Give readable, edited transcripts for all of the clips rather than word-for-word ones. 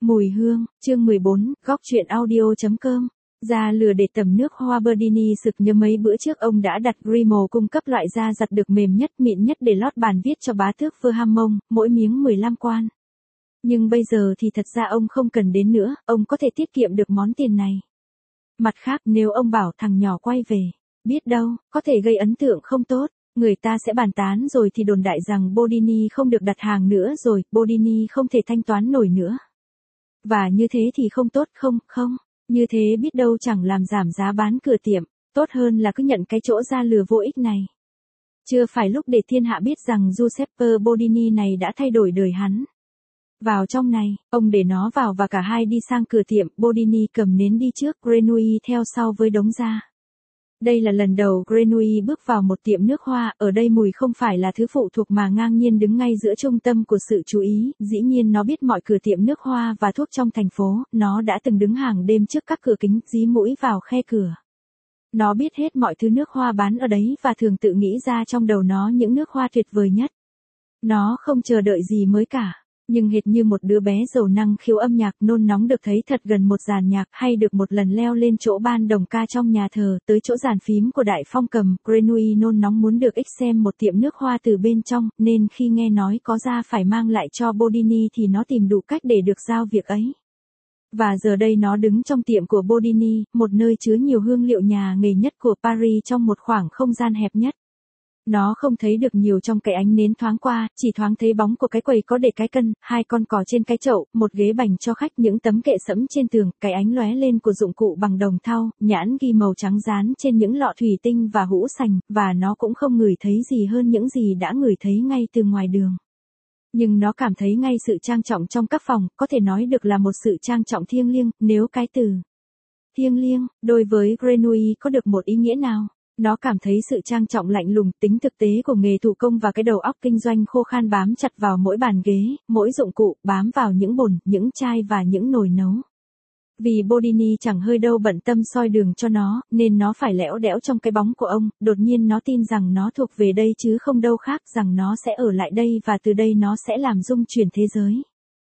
Mùi hương, chương 14, góc truyện audio.com. Da lừa để tẩm nước hoa Berdini sực nhớ mấy bữa trước ông đã đặt Rimmel cung cấp loại da giặt được mềm nhất mịn nhất để lót bàn viết cho bá tước Verhamon, mỗi miếng 15 quan. Nhưng bây giờ thì thật ra ông không cần đến nữa, ông có thể tiết kiệm được món tiền này. Mặt khác nếu ông bảo thằng nhỏ quay về, biết đâu, có thể gây ấn tượng không tốt, người ta sẽ bàn tán rồi thì đồn đại rằng Bordini không được đặt hàng nữa rồi, Bordini không thể thanh toán nổi nữa. Và như thế thì không tốt không, như thế biết đâu chẳng làm giảm giá bán cửa tiệm, tốt hơn là cứ nhận cái chỗ da lừa vô ích này. Chưa phải lúc để thiên hạ biết rằng Giuseppe Bordini này đã thay đổi đời hắn. Vào trong này, ông để nó vào và cả hai đi sang cửa tiệm, Bordini cầm nến đi trước, Grenouille theo sau với đống da. Đây là lần đầu Grenouille bước vào một tiệm nước hoa, ở đây mùi không phải là thứ phụ thuộc mà ngang nhiên đứng ngay giữa trung tâm của sự chú ý, dĩ nhiên nó biết mọi cửa tiệm nước hoa và thuốc trong thành phố, nó đã từng đứng hàng đêm trước các cửa kính, dí mũi vào khe cửa. Nó biết hết mọi thứ nước hoa bán ở đấy và thường tự nghĩ ra trong đầu nó những nước hoa tuyệt vời nhất. Nó không chờ đợi gì mới cả. Nhưng hệt như một đứa bé giàu năng khiếu âm nhạc nôn nóng được thấy thật gần một dàn nhạc hay được một lần leo lên chỗ ban đồng ca trong nhà thờ tới chỗ dàn phím của đại phong cầm, Grenouille nôn nóng muốn được xem một tiệm nước hoa từ bên trong, nên khi nghe nói có ra phải mang lại cho Bordini thì nó tìm đủ cách để được giao việc ấy. Và giờ đây nó đứng trong tiệm của Bordini, một nơi chứa nhiều hương liệu nhà nghề nhất của Paris trong một khoảng không gian hẹp nhất. Nó không thấy được nhiều trong cái ánh nến thoáng qua, chỉ thoáng thấy bóng của cái quầy có để cái cân, hai con cò trên cái chậu, một ghế bành cho khách, những tấm kệ sẫm trên tường, cái ánh lóe lên của dụng cụ bằng đồng thau, nhãn ghi màu trắng dán trên những lọ thủy tinh và hũ sành, và nó cũng không ngửi thấy gì hơn những gì đã ngửi thấy ngay từ ngoài đường. Nhưng nó cảm thấy ngay sự trang trọng trong các phòng, có thể nói được là một sự trang trọng thiêng liêng, nếu cái từ thiêng liêng, đối với Grenouille có được một ý nghĩa nào. Nó cảm thấy sự trang trọng lạnh lùng, tính thực tế của nghề thủ công và cái đầu óc kinh doanh khô khan bám chặt vào mỗi bàn ghế, mỗi dụng cụ, bám vào những bồn, những chai và những nồi nấu. Vì Bordini chẳng hơi đâu bận tâm soi đường cho nó, nên nó phải lẽo đẽo trong cái bóng của ông, đột nhiên nó tin rằng nó thuộc về đây chứ không đâu khác, rằng nó sẽ ở lại đây và từ đây nó sẽ làm rung chuyển thế giới.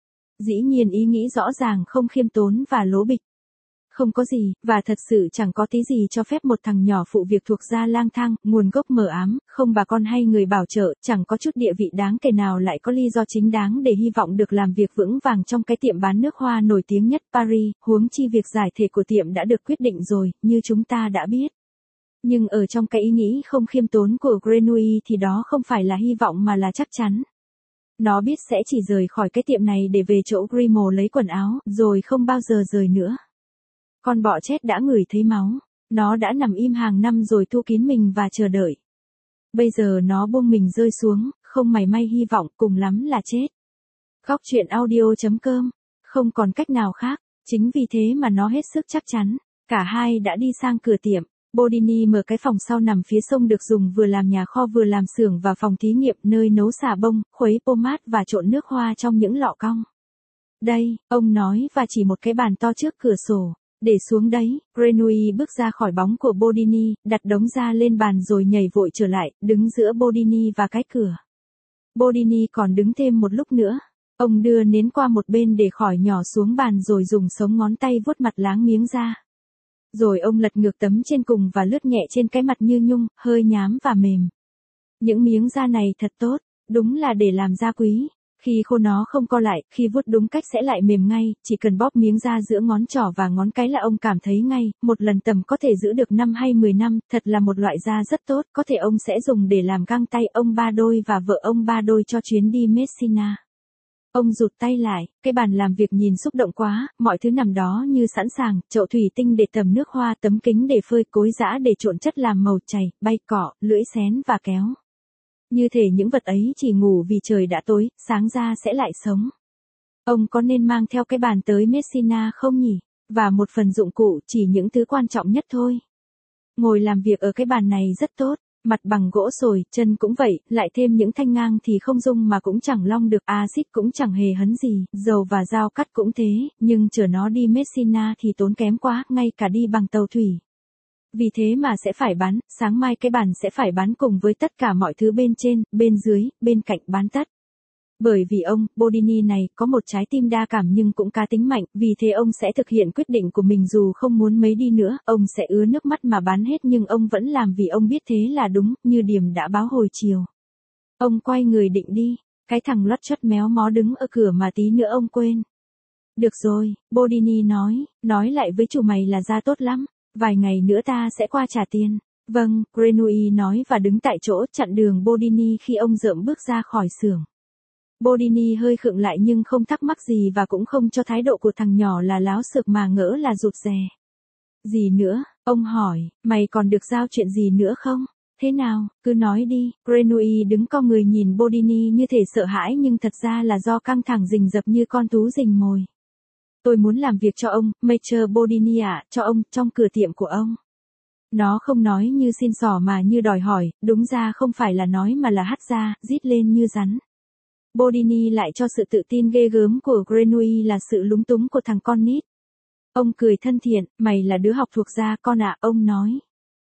Dĩ nhiên ý nghĩ rõ ràng không khiêm tốn và lố bịch. Không có gì, và thật sự chẳng có tí gì cho phép một thằng nhỏ phụ việc thuộc gia lang thang, nguồn gốc mờ ám, không bà con hay người bảo trợ, chẳng có chút địa vị đáng kể nào lại có lý do chính đáng để hy vọng được làm việc vững vàng trong cái tiệm bán nước hoa nổi tiếng nhất Paris, huống chi việc giải thể của tiệm đã được quyết định rồi, như chúng ta đã biết. Nhưng ở trong cái ý nghĩ không khiêm tốn của Grenouille thì đó không phải là hy vọng mà là chắc chắn. Nó biết sẽ chỉ rời khỏi cái tiệm này để về chỗ Rimmel lấy quần áo, rồi không bao giờ rời nữa. Con bọ chết đã ngửi thấy máu, nó đã nằm im hàng năm rồi thu kín mình và chờ đợi. Bây giờ nó buông mình rơi xuống, không mảy may hy vọng, cùng lắm là chết. Góc truyện audio.com, không còn cách nào khác, chính vì thế mà nó hết sức chắc chắn. Cả hai đã đi sang cửa tiệm, Bordini mở cái phòng sau nằm phía sông được dùng vừa làm nhà kho vừa làm xưởng và phòng thí nghiệm nơi nấu xà bông, khuấy pomade và trộn nước hoa trong những lọ cong. Đây, ông nói và chỉ một cái bàn to trước cửa sổ. Để xuống đấy, Grenouille bước ra khỏi bóng của Bordini, đặt đống da lên bàn rồi nhảy vội trở lại, đứng giữa Bordini và cái cửa. Bordini còn đứng thêm một lúc nữa. Ông đưa nến qua một bên để khỏi nhỏ xuống bàn rồi dùng sống ngón tay vuốt mặt láng miếng da. Rồi ông lật ngược tấm trên cùng và lướt nhẹ trên cái mặt như nhung, hơi nhám và mềm. Những miếng da này thật tốt, đúng là để làm da quý. Khi khô nó không co lại, khi vuốt đúng cách sẽ lại mềm ngay, chỉ cần bóp miếng da giữa ngón trỏ và ngón cái là ông cảm thấy ngay, một lần tầm có thể giữ được 5 hay 10 năm, thật là một loại da rất tốt, có thể ông sẽ dùng để làm găng tay ông ba đôi và vợ ông ba đôi cho chuyến đi Messina. Ông rụt tay lại, cái bàn làm việc nhìn xúc động quá, mọi thứ nằm đó như sẵn sàng, chậu thủy tinh để tầm nước hoa, tấm kính để phơi, cối giã để trộn chất làm màu chày, bay cọ, lưỡi xén và kéo. Như thể những vật ấy chỉ ngủ vì trời đã tối, sáng ra sẽ lại sống. Ông có nên mang theo cái bàn tới Messina không nhỉ? Và một phần dụng cụ, chỉ những thứ quan trọng nhất thôi. Ngồi làm việc ở cái bàn này rất tốt, mặt bằng gỗ sồi, chân cũng vậy, lại thêm những thanh ngang thì không rung mà cũng chẳng long được, axit cũng chẳng hề hấn gì, dầu và dao cắt cũng thế, nhưng chở nó đi Messina thì tốn kém quá, ngay cả đi bằng tàu thủy. Vì thế mà sẽ phải bán, sáng mai cái bàn sẽ phải bán cùng với tất cả mọi thứ bên trên, bên dưới, bên cạnh bán tất. Bởi vì ông, Bodini này, có một trái tim đa cảm nhưng cũng cá tính mạnh, vì thế ông sẽ thực hiện quyết định của mình dù không muốn mấy đi nữa, ông sẽ ứa nước mắt mà bán hết nhưng ông vẫn làm vì ông biết thế là đúng, như Điềm đã báo hồi chiều. Ông quay người định đi, cái thằng lót chót méo mó đứng ở cửa mà tí nữa ông quên. Được rồi, Bodini nói lại với chủ mày là ra tốt lắm, vài ngày nữa ta sẽ qua trả tiền. Vâng, Grenouille nói và đứng tại chỗ chặn đường Bodini khi ông rợm bước ra khỏi xưởng. Bodini hơi khựng lại nhưng không thắc mắc gì và cũng không cho thái độ của thằng nhỏ là láo xược mà ngỡ là rụt rè. Gì nữa, ông hỏi, mày còn được giao chuyện gì nữa không? Thế nào, cứ nói đi. Grenouille đứng co người nhìn Bodini như thể sợ hãi nhưng thật ra là do căng thẳng rình rập như con thú rình mồi. Tôi muốn làm việc cho ông, Major Bodini ạ, cho ông, trong cửa tiệm của ông. Nó không nói như xin xỏ mà như đòi hỏi, đúng ra không phải là nói mà là hắt ra, rít lên như rắn. Bodini lại cho sự tự tin ghê gớm của Grenouille là sự lúng túng của thằng con nít. Ông cười thân thiện, mày là đứa học thuộc gia con ạ, ông nói.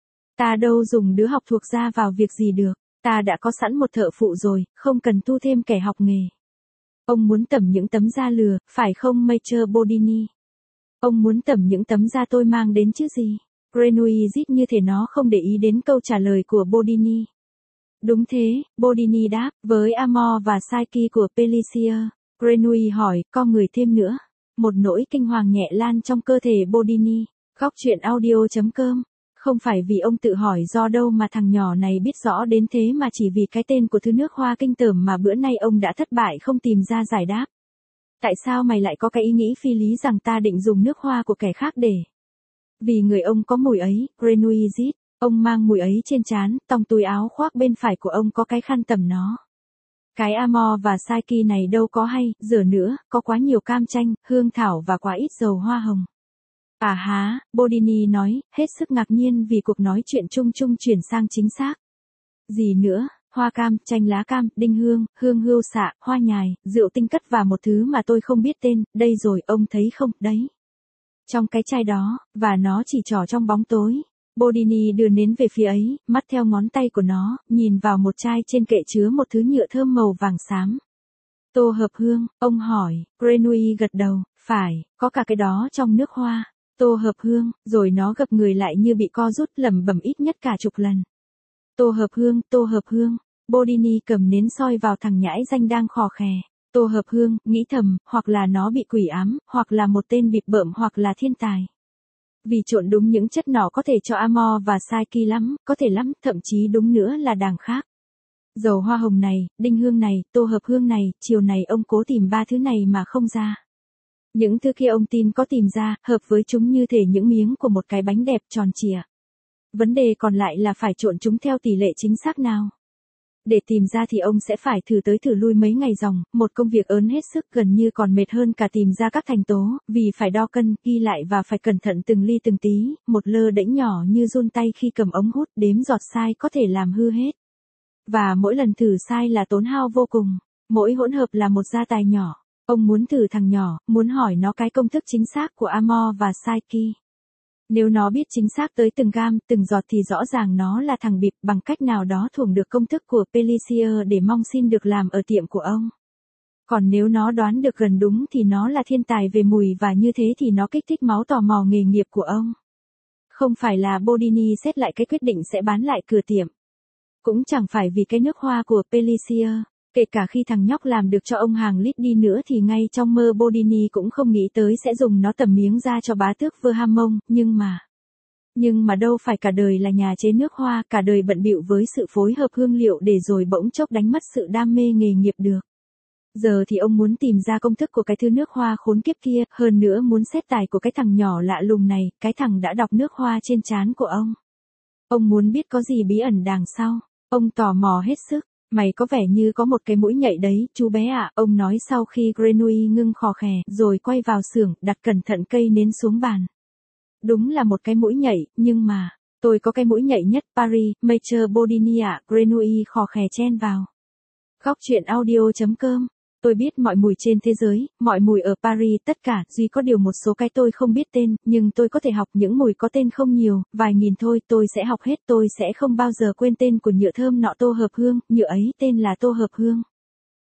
Ta đâu dùng đứa học thuộc gia vào việc gì được, ta đã có sẵn một thợ phụ rồi, không cần thu thêm kẻ học nghề. Ông muốn tẩm những tấm da lừa, phải không Major Bodini? Ông muốn tẩm những tấm da tôi mang đến chứ gì? Grenouille rít như thể nó không để ý đến câu trả lời của Bodini. Đúng thế, Bodini đáp, với Amor và Psyche của Pelissier. Grenouille hỏi, có người thêm nữa. Một nỗi kinh hoàng nhẹ lan trong cơ thể Bodini. Góc chuyện audio.com. Không phải vì ông tự hỏi do đâu mà thằng nhỏ này biết rõ đến thế mà chỉ vì cái tên của thứ nước hoa kinh tởm mà bữa nay ông đã thất bại không tìm ra giải đáp. Tại sao mày lại có cái ý nghĩ phi lý rằng ta định dùng nước hoa của kẻ khác để... Vì người ông có mùi ấy, Grenouille rít. Ông mang mùi ấy trên trán, trong túi áo khoác bên phải của ông có cái khăn tẩm nó. Cái Amor và Psyche này đâu có hay, giờ nữa, có quá nhiều cam chanh, hương thảo và quá ít dầu hoa hồng. À há, Bodini nói, hết sức ngạc nhiên vì cuộc nói chuyện chung chung chuyển sang chính xác. Gì nữa, hoa cam, chanh lá cam, đinh hương, hương hươu xạ, hoa nhài, rượu tinh cất và một thứ mà tôi không biết tên, đây rồi, ông thấy không, đấy. Trong cái chai đó, và nó chỉ trỏ trong bóng tối. Bodini đưa nến về phía ấy, mắt theo ngón tay của nó, nhìn vào một chai trên kệ chứa một thứ nhựa thơm màu vàng xám. Tô hợp hương, ông hỏi, Grenouille gật đầu, phải, có cả cái đó trong nước hoa. Tô hợp hương, rồi nó gập người lại như bị co rút lẩm bẩm ít nhất cả chục lần. Tô hợp hương, Bodini cầm nến soi vào thằng nhãi danh đang khò khè. Tô hợp hương, nghĩ thầm, hoặc là nó bị quỷ ám, hoặc là một tên bịp bợm hoặc là thiên tài. Vì trộn đúng những chất nọ có thể cho Amor và Psyche lắm, có thể lắm, thậm chí đúng nữa là đàng khác. Dầu hoa hồng này, đinh hương này, tô hợp hương này, chiều này ông cố tìm ba thứ này mà không ra. Những thứ kia ông tin có tìm ra, hợp với chúng như thể những miếng của một cái bánh đẹp tròn trịa. Vấn đề còn lại là phải trộn chúng theo tỷ lệ chính xác nào. Để tìm ra thì ông sẽ phải thử tới thử lui mấy ngày ròng, một công việc ớn hết sức gần như còn mệt hơn cả tìm ra các thành tố, vì phải đo cân, ghi lại và phải cẩn thận từng ly từng tí, một lơ đễnh nhỏ như run tay khi cầm ống hút đếm giọt sai có thể làm hư hết. Và mỗi lần thử sai là tốn hao vô cùng, mỗi hỗn hợp là một gia tài nhỏ. Ông muốn thử thằng nhỏ, muốn hỏi nó cái công thức chính xác của Amor và Psyche. Nếu nó biết chính xác tới từng gam, từng giọt thì rõ ràng nó là thằng bịp bằng cách nào đó thuồng được công thức của Pelissier để mong xin được làm ở tiệm của ông. Còn nếu nó đoán được gần đúng thì nó là thiên tài về mùi và như thế thì nó kích thích máu tò mò nghề nghiệp của ông. Không phải là Bodini xét lại cái quyết định sẽ bán lại cửa tiệm. Cũng chẳng phải vì cái nước hoa của Pelissier. Kể cả khi thằng nhóc làm được cho ông hàng lít đi nữa thì ngay trong mơ Bodini cũng không nghĩ tới sẽ dùng nó tẩm miếng ra cho bá tước Verhamon, nhưng mà đâu phải cả đời là nhà chế nước hoa, cả đời bận bịu với sự phối hợp hương liệu để rồi bỗng chốc đánh mất sự đam mê nghề nghiệp được. Giờ thì ông muốn tìm ra công thức của cái thứ nước hoa khốn kiếp kia, hơn nữa muốn xét tài của cái thằng nhỏ lạ lùng này, cái thằng đã đọc nước hoa trên trán của ông. Ông muốn biết có gì bí ẩn đằng sau, ông tò mò hết sức. Mày có vẻ như có một cái mũi nhạy đấy, chú bé ạ, ông nói sau khi Grenouille ngưng khò khè, rồi quay vào xưởng, đặt cẩn thận cây nến xuống bàn. Đúng là một cái mũi nhạy, nhưng mà, tôi có cái mũi nhạy nhất, Paris, Major Bodini ạ, Grenouille khò khè chen vào. Góc chuyện audio.com. Tôi biết mọi mùi trên thế giới, mọi mùi ở Paris, tất cả, duy có điều một số cái tôi không biết tên, nhưng tôi có thể học những mùi có tên không nhiều, vài nghìn thôi, tôi sẽ học hết, tôi sẽ không bao giờ quên tên của nhựa thơm nọ Tô hợp hương, nhựa ấy tên là Tô hợp hương.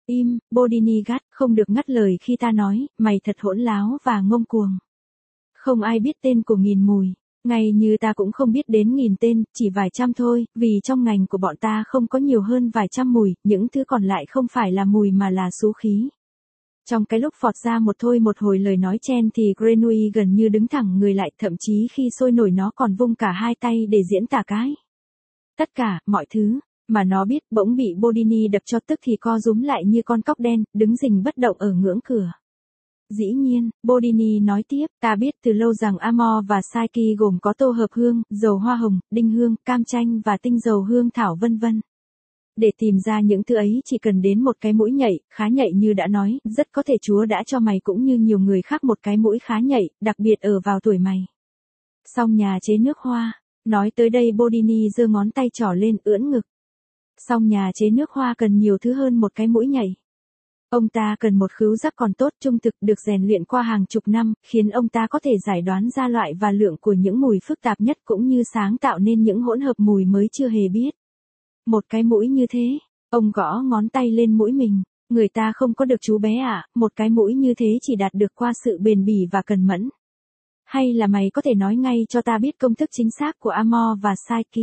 Im, Bodini gắt, không được ngắt lời khi ta nói, mày thật hỗn láo và ngông cuồng. Không ai biết tên của nghìn mùi. Ngay như ta cũng không biết đến nghìn tên, chỉ vài trăm thôi, vì trong ngành của bọn ta không có nhiều hơn vài trăm mùi, những thứ còn lại không phải là mùi mà là xú khí. Trong cái lúc phọt ra một hồi lời nói chen thì Grenouille gần như đứng thẳng người lại, thậm chí khi sôi nổi nó còn vung cả hai tay để diễn tả cái. Tất cả, mọi thứ, mà nó biết bỗng bị Bodini đập cho tức thì co rúm lại như con cóc đen, đứng rình bất động ở ngưỡng cửa. Dĩ nhiên, Bodini nói tiếp, ta biết từ lâu rằng Amor và Psyche gồm có tô hợp hương, dầu hoa hồng, đinh hương, cam chanh và tinh dầu hương thảo vân vân. Để tìm ra những thứ ấy chỉ cần đến một cái mũi nhạy, khá nhạy như đã nói, rất có thể Chúa đã cho mày cũng như nhiều người khác một cái mũi khá nhạy, đặc biệt ở vào tuổi mày. Xong nhà chế nước hoa, nói tới đây Bodini giơ ngón tay trỏ lên ưỡn ngực. Xong nhà chế nước hoa cần nhiều thứ hơn một cái mũi nhạy. Ông ta cần một khứu giác còn tốt trung thực được rèn luyện qua hàng chục năm, khiến ông ta có thể giải đoán ra loại và lượng của những mùi phức tạp nhất cũng như sáng tạo nên những hỗn hợp mùi mới chưa hề biết. Một cái mũi như thế, ông gõ ngón tay lên mũi mình, người ta không có được chú bé ạ, một cái mũi như thế chỉ đạt được qua sự bền bỉ và cần mẫn. Hay là mày có thể nói ngay cho ta biết công thức chính xác của Amor và Psyche?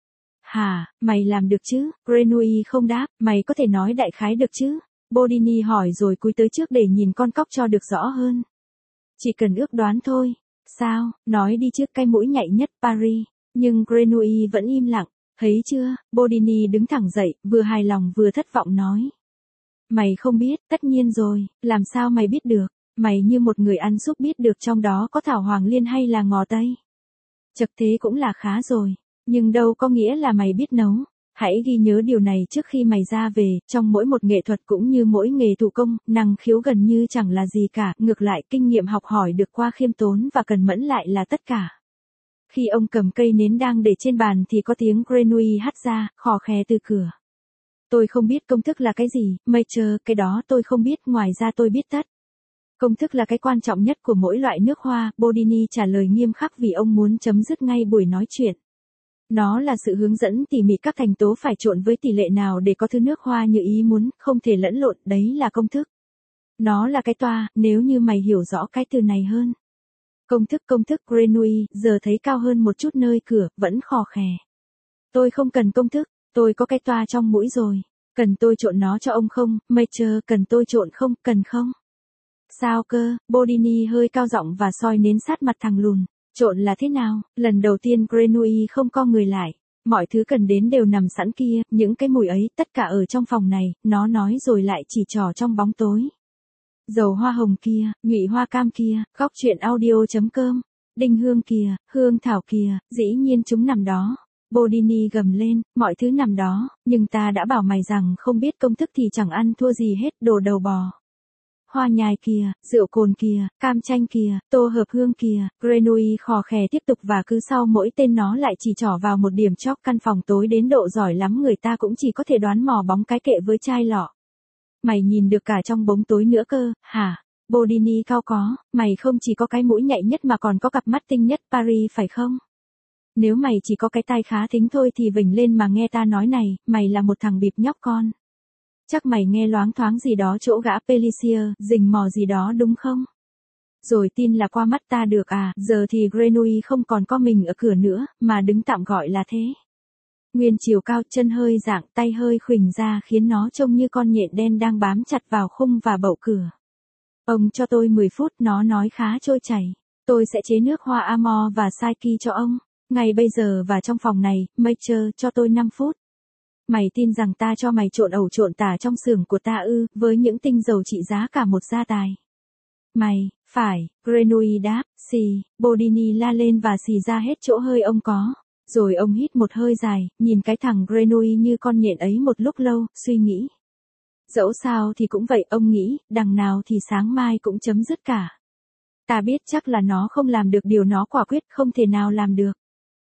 Hả, mày làm được chứ? Grenouille không đáp, mày có thể nói đại khái được chứ? Bodini hỏi rồi cúi tới trước để nhìn con cóc cho được rõ hơn. Chỉ cần ước đoán thôi. Sao, nói đi trước cái mũi nhạy nhất Paris. Nhưng Grenouille vẫn im lặng. Thấy chưa, Bodini đứng thẳng dậy, vừa hài lòng vừa thất vọng nói. Mày không biết, tất nhiên rồi, làm sao mày biết được? Mày như một người ăn súp biết được trong đó có thảo hoàng liên hay là ngò tây. Chật thế cũng là khá rồi, nhưng đâu có nghĩa là mày biết nấu. Hãy ghi nhớ điều này trước khi mày ra về, trong mỗi một nghệ thuật cũng như mỗi nghề thủ công, năng khiếu gần như chẳng là gì cả, ngược lại kinh nghiệm học hỏi được qua khiêm tốn và cần mẫn lại là tất cả. Khi ông cầm cây nến đang để trên bàn thì có tiếng Grenouille hắt ra, khò khè từ cửa. Tôi không biết công thức là cái gì, Major, cái đó tôi không biết, ngoài ra tôi biết tất. Công thức là cái quan trọng nhất của mỗi loại nước hoa, Bodini trả lời nghiêm khắc vì ông muốn chấm dứt ngay buổi nói chuyện. Nó là sự hướng dẫn tỉ mỉ các thành tố phải trộn với tỷ lệ nào để có thứ nước hoa như ý muốn, không thể lẫn lộn, đấy là công thức. Nó là cái toa, nếu như mày hiểu rõ cái từ này hơn. Công thức Grenouille, giờ thấy cao hơn một chút nơi cửa, vẫn khò khè. Tôi không cần công thức, tôi có cái toa trong mũi rồi. Cần tôi trộn nó cho ông không, Major, cần tôi trộn không, cần không? Sao cơ, Bodini hơi cao giọng và soi nến sát mặt thằng lùn. Trộn là thế nào? Lần đầu tiên Grenouille không co người lại. Mọi thứ cần đến đều nằm sẵn kia, những cái mùi ấy, tất cả ở trong phòng này, nó nói rồi lại chỉ trỏ trong bóng tối. Dầu hoa hồng kia, nhụy hoa cam kia, góc truyện audio.com, đinh hương kia, hương thảo kia, dĩ nhiên chúng nằm đó. Bodini gầm lên, mọi thứ nằm đó, nhưng ta đã bảo mày rằng không biết công thức thì chẳng ăn thua gì hết, đồ đầu bò. Hoa nhài kia, rượu cồn kia, cam chanh kia, tô hợp hương kia, Grenouille khò khè tiếp tục và cứ sau mỗi tên nó lại chỉ trỏ vào một điểm chóc. Căn phòng tối đến độ giỏi lắm người ta cũng chỉ có thể đoán mò bóng cái kệ với chai lọ. Mày nhìn được cả trong bóng tối nữa cơ, hả? Bodini cao có, mày không chỉ có cái mũi nhạy nhất mà còn có cặp mắt tinh nhất Paris phải không? Nếu mày chỉ có cái tai khá thính thôi thì vểnh lên mà nghe ta nói này, mày là một thằng bịp nhóc con. Chắc mày nghe loáng thoáng gì đó chỗ gã Pelissier, rình mò gì đó đúng không? Rồi tin là qua mắt ta được à, giờ thì Grenouille không còn có mình ở cửa nữa, mà đứng tạm gọi là thế. Nguyên chiều cao, chân hơi dạng, tay hơi khuỳnh ra khiến nó trông như con nhện đen đang bám chặt vào khung và bậu cửa. Ông cho tôi 10 phút, nó nói khá trôi chảy. Tôi sẽ chế nước hoa Amor và Psyche cho ông. Ngay bây giờ và trong phòng này, Major, cho tôi 5 phút. Mày tin rằng ta cho mày trộn ẩu trộn tả trong xưởng của ta ư, với những tinh dầu trị giá cả một gia tài. Mày, phải, Grenouille đáp, xì, Bodini la lên và xì ra hết chỗ hơi ông có. Rồi ông hít một hơi dài, nhìn cái thằng Grenouille như con nhện ấy một lúc lâu, suy nghĩ. Dẫu sao thì cũng vậy, ông nghĩ, đằng nào thì sáng mai cũng chấm dứt cả. Ta biết chắc là nó không làm được điều nó quả quyết không thể nào làm được.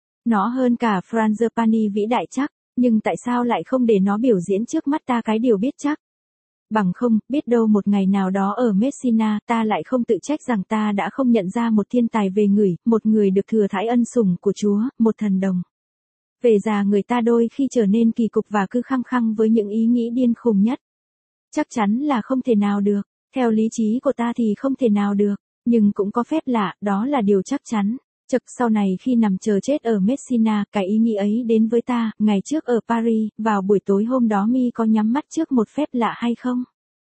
Nó hơn cả Frangipani vĩ đại chắc, nhưng tại sao lại không để nó biểu diễn trước mắt ta cái điều biết chắc? Bằng không, biết đâu một ngày nào đó ở Messina, ta lại không tự trách rằng ta đã không nhận ra một thiên tài về người, một người được thừa thãi ân sủng của Chúa, một thần đồng. Về già người ta đôi khi trở nên kỳ cục và cứ khăng khăng với những ý nghĩ điên khùng nhất. Chắc chắn là không thể nào được. Theo lý trí của ta thì không thể nào được. Nhưng cũng có phép lạ, đó là điều chắc chắn. Chực sau này khi nằm chờ chết ở Messina, cái ý nghĩ ấy đến với ta, ngày trước ở Paris, vào buổi tối hôm đó mi có nhắm mắt trước một phép lạ hay không?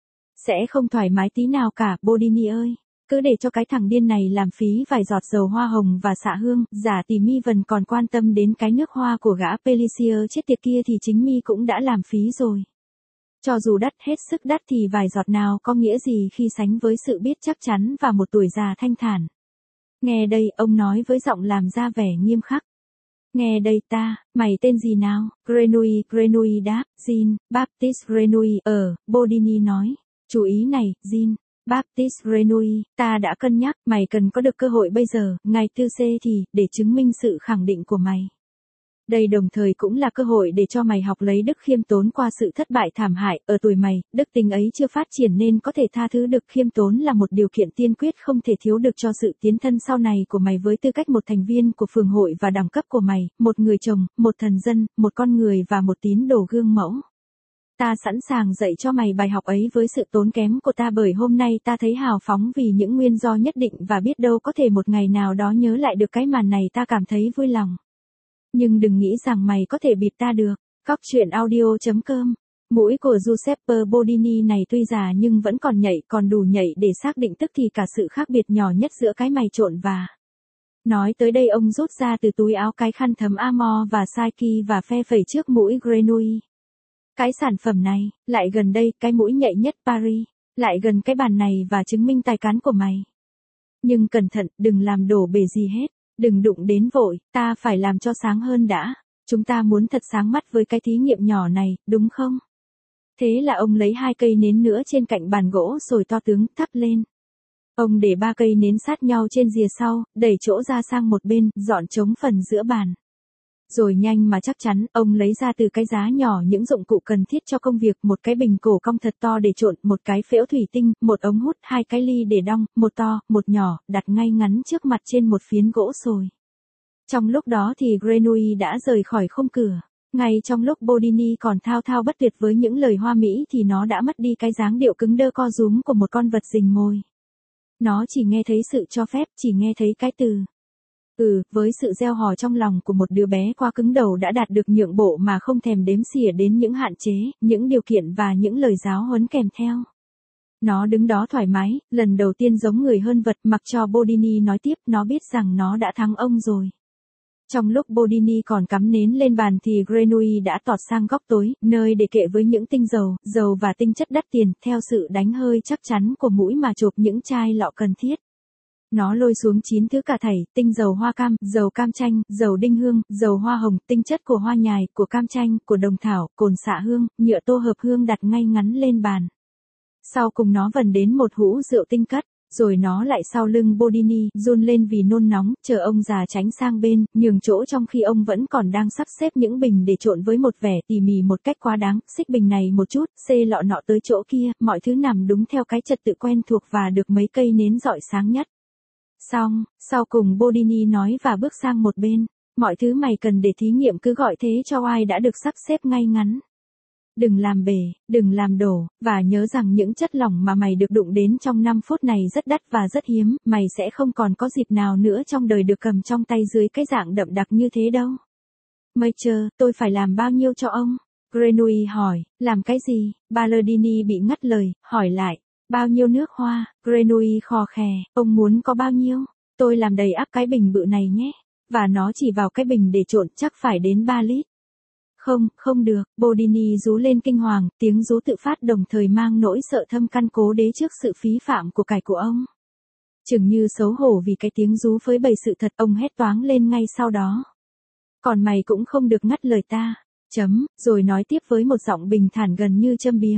Sẽ không thoải mái tí nào cả, Bodini ơi. Cứ để cho cái thằng điên này làm phí vài giọt dầu hoa hồng và xạ hương, giả tỷ mi vẫn còn quan tâm đến cái nước hoa của gã Pellissier chết tiệt kia thì chính mi cũng đã làm phí rồi. Cho dù đắt hết sức đắt thì vài giọt nào có nghĩa gì khi sánh với sự biết chắc chắn và một tuổi già thanh thản. Nghe đây, ông nói với giọng làm ra vẻ nghiêm khắc. Nghe đây ta, mày tên gì nào? Grenouille đáp, Jean, Baptiste Grenouille, Bodini nói. Chú ý này, Jean, Baptiste Grenouille, ta đã cân nhắc, mày cần có được cơ hội bây giờ, ngày tư C thì, để chứng minh sự khẳng định của mày. Đây đồng thời cũng là cơ hội để cho mày học lấy đức khiêm tốn qua sự thất bại thảm hại, ở tuổi mày, đức tính ấy chưa phát triển nên có thể tha thứ được khiêm tốn là một điều kiện tiên quyết không thể thiếu được cho sự tiến thân sau này của mày với tư cách một thành viên của phường hội và đẳng cấp của mày, một người chồng, một thần dân, một con người và một tín đồ gương mẫu. Ta sẵn sàng dạy cho mày bài học ấy với sự tốn kém của ta bởi hôm nay ta thấy hào phóng vì những nguyên do nhất định và biết đâu có thể một ngày nào đó nhớ lại được cái màn này ta cảm thấy vui lòng. Nhưng đừng nghĩ rằng mày có thể bịp ta được. Góc truyện audio.com. Mũi của Giuseppe Bodini này tuy già nhưng vẫn còn nhạy, còn đủ nhạy để xác định tức thì cả sự khác biệt nhỏ nhất giữa cái mày trộn và. Nói tới đây ông rút ra từ túi áo cái khăn thấm Amor và Saiki và phe phẩy trước mũi Grenouille. Cái sản phẩm này, lại gần đây, cái mũi nhạy nhất Paris, lại gần cái bàn này và chứng minh tài cán của mày. Nhưng cẩn thận, đừng làm đổ bể gì hết. Đừng đụng đến vội, ta phải làm cho sáng hơn đã. Chúng ta muốn thật sáng mắt với cái thí nghiệm nhỏ này, đúng không? Thế là ông lấy 2 cây nến nữa trên cạnh bàn gỗ rồi to tướng thắp lên. Ông để 3 cây nến sát nhau trên rìa sau, đẩy chỗ ra sang một bên, dọn trống phần giữa bàn. Rồi nhanh mà chắc chắn, ông lấy ra từ cái giá nhỏ những dụng cụ cần thiết cho công việc, một cái bình cổ cong thật to để trộn, một cái phễu thủy tinh, một ống hút, 2 cái ly để đong, một to, một nhỏ, đặt ngay ngắn trước mặt trên một phiến gỗ sồi. Trong lúc đó thì Grenouille đã rời khỏi khung cửa. Ngay trong lúc Bodini còn thao thao bất tuyệt với những lời hoa mỹ thì nó đã mất đi cái dáng điệu cứng đơ co rúm của một con vật rình mồi. Nó chỉ nghe thấy sự cho phép, chỉ nghe thấy cái từ. Với sự gieo hò trong lòng của một đứa bé quá cứng đầu đã đạt được nhượng bộ mà không thèm đếm xỉa đến những hạn chế, những điều kiện và những lời giáo huấn kèm theo. Nó đứng đó thoải mái, lần đầu tiên giống người hơn vật, mặc cho Bodini nói tiếp, nó biết rằng nó đã thắng ông rồi. Trong lúc Bodini còn cắm nến lên bàn thì Grenouille đã tọt sang góc tối, nơi để kệ với những tinh dầu và tinh chất đắt tiền, theo sự đánh hơi chắc chắn của mũi mà chộp những chai lọ cần thiết. Nó lôi xuống 9 thứ cả thảy, tinh dầu hoa cam, dầu cam chanh, dầu đinh hương, dầu hoa hồng, tinh chất của hoa nhài, của cam chanh, của đồng thảo, cồn xạ hương, nhựa tô hợp hương đặt ngay ngắn lên bàn. Sau cùng nó vần đến một hũ rượu tinh cất, rồi nó lại sau lưng Bodini, run lên vì nôn nóng, chờ ông già tránh sang bên, nhường chỗ trong khi ông vẫn còn đang sắp xếp những bình để trộn với một vẻ tỉ mỉ một cách quá đáng, xích bình này một chút, xê lọ nọ tới chỗ kia, mọi thứ nằm đúng theo cái trật tự quen thuộc và được mấy cây nến rọi sáng nhất. Xong, sau cùng Bodini nói và bước sang một bên, mọi thứ mày cần để thí nghiệm cứ gọi thế cho ai đã được sắp xếp ngay ngắn. Đừng làm bể, đừng làm đổ, và nhớ rằng những chất lỏng mà mày được đụng đến trong 5 phút này rất đắt và rất hiếm, mày sẽ không còn có dịp nào nữa trong đời được cầm trong tay dưới cái dạng đậm đặc như thế đâu. Major, tôi phải làm bao nhiêu cho ông? Grenouille hỏi, làm cái gì? Ballardini bị ngắt lời, hỏi lại. Bao nhiêu nước hoa? Grenouille khò khè, ông muốn có bao nhiêu? Tôi làm đầy ắp cái bình bự này nhé. Và nó chỉ vào cái bình để trộn chắc phải đến 3 lít. Không, không được, Bodini rú lên kinh hoàng, tiếng rú tự phát đồng thời mang nỗi sợ thâm căn cố đế trước sự phí phạm của cải của ông. Chừng như xấu hổ vì cái tiếng rú phơi bày sự thật, ông hét toáng lên ngay sau đó. Còn mày cũng không được ngắt lời ta. Rồi nói tiếp với một giọng bình thản gần như châm biếm.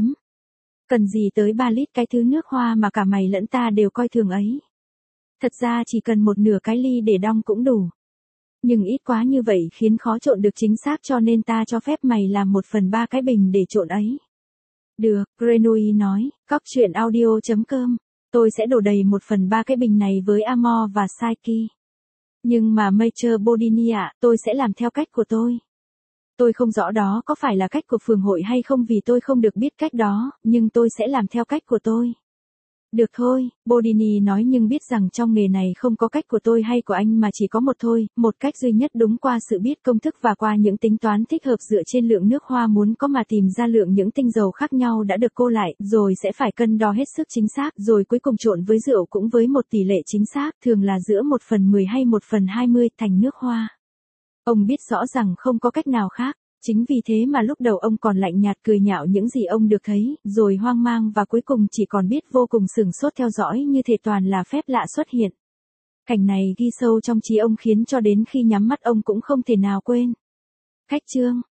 Cần gì tới 3 lít cái thứ nước hoa mà cả mày lẫn ta đều coi thường ấy. Thật ra chỉ cần một nửa cái ly để đong cũng đủ. Nhưng ít quá như vậy khiến khó trộn được chính xác cho nên ta cho phép mày làm 1/3 cái bình để trộn ấy. Được, Grenouille nói, góc truyện audio.com. Tôi sẽ đổ đầy 1/3 cái bình này với Amor và Saiki. Nhưng mà Major Bodini ạ, tôi sẽ làm theo cách của tôi. Tôi không rõ đó có phải là cách của phường hội hay không vì tôi không được biết cách đó, nhưng tôi sẽ làm theo cách của tôi. Được thôi, Bodini nói nhưng biết rằng trong nghề này không có cách của tôi hay của anh mà chỉ có một thôi, một cách duy nhất đúng qua sự biết công thức và qua những tính toán thích hợp dựa trên lượng nước hoa muốn có mà tìm ra lượng những tinh dầu khác nhau đã được cô lại, rồi sẽ phải cân đo hết sức chính xác, rồi cuối cùng trộn với rượu cũng với một tỷ lệ chính xác, thường là giữa 1/10 hay 1/20 thành nước hoa. Ông biết rõ rằng không có cách nào khác. Chính vì thế mà lúc đầu ông còn lạnh nhạt cười nhạo những gì ông được thấy, rồi hoang mang và cuối cùng chỉ còn biết vô cùng sửng sốt theo dõi như thể toàn là phép lạ xuất hiện. Cảnh này ghi sâu trong trí ông khiến cho đến khi nhắm mắt ông cũng không thể nào quên. Khách chương